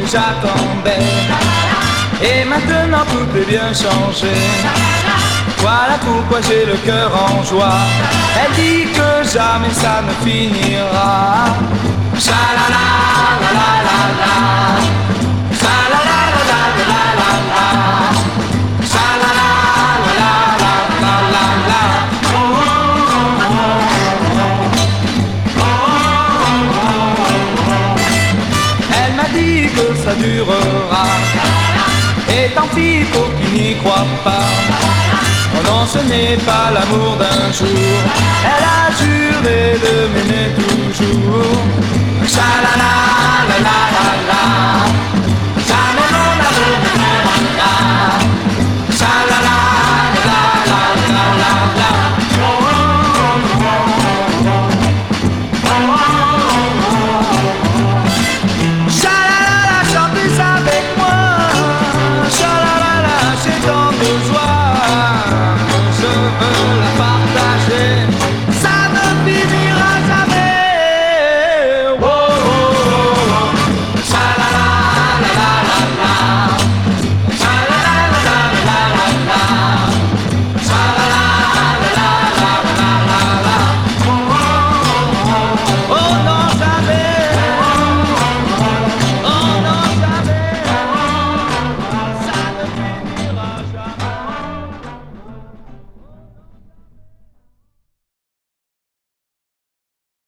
j'attendais. Et maintenant tout est bien changé. Voilà pourquoi j'ai le cœur en joie. Elle dit que jamais ça ne finira. Sha-la-la, la-la-la-la. Sha-la-la, la-la-la-la-la. Sha-la-la, la-la-la-la-la. Elle m'a dit que ça durera. Et tant pis pour qui n'y croit pas. Oh non, ce n'est pas l'amour d'un jour. Elle a juré de m'aimer toujours. Sha-la-la, la-la-la-la. Jamais mon amour ne m'aimera. Sha-la-la, la-la-la-la-la. Sha-la-la-la, chantez avec moi. Sha-la-la-la, j'ai tant de joie.